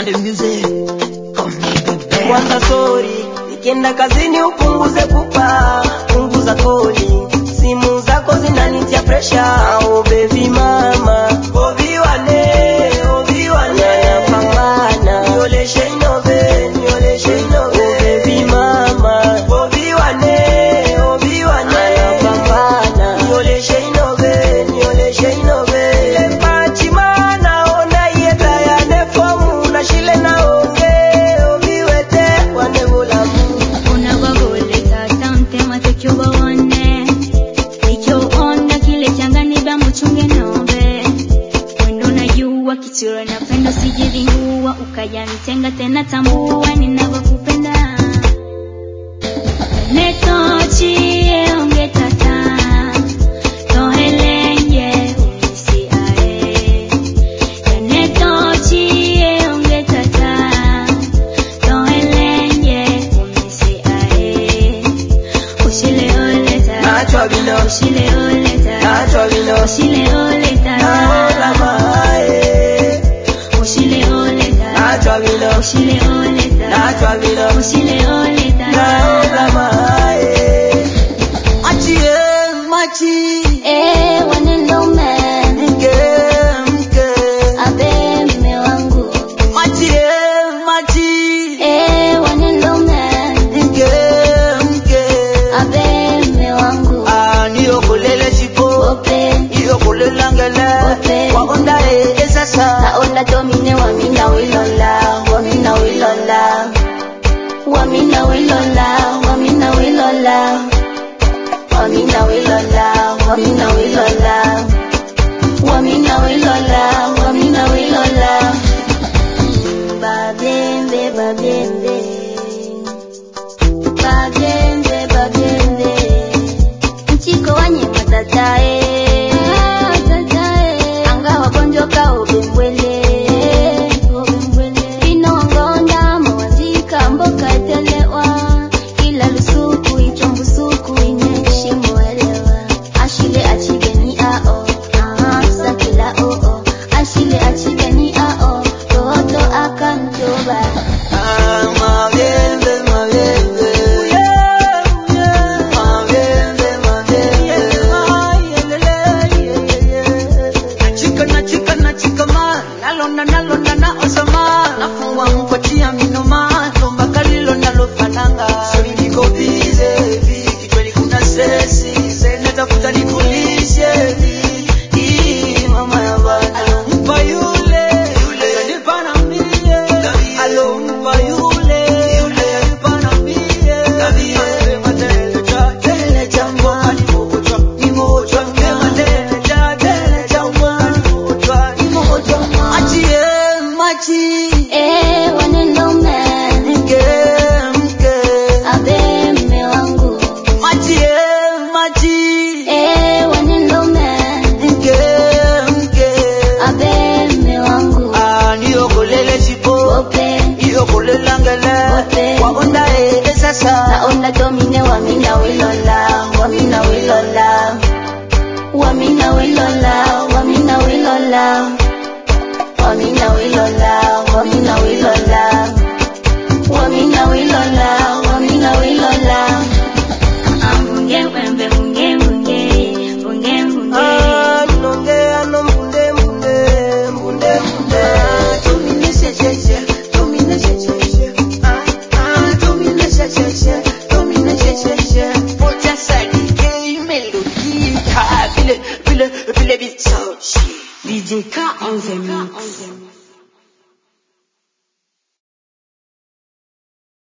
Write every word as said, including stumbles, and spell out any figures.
the music. Come make it better. Kwanza sorry, nikienda kazini upunguze pupa, punguza kodi, simu zako zinanitia pressure. Oh baby mama, obi wane, obi wane, napambana, nioleshe inove, nioleshe inove. Oh baby mama, obi wane, obi wane, napambana, nioleshe inove, nioleshe inove. Lempachi mana ona yeta ya nefomu na shile na onge, obi wete wane bula mu. Una bagole tatante matokyo bawane, ikyo onda kile changani ba muchunge nombe. Wendo najua kichoro napenda sijidhingua, ukajanitenga tena tambua ninavyokupenda. Netochie onge tata, tohelenye unisiae. Netochie onge tata, tohelenye unisiae. Ushile oleta, Nachwa bino, ushile oleta, nachwa bino, ushile oleta, naola maae. ushile oleta, Nachwa bino, ushile oleta, nachwa bino, ushile oleta.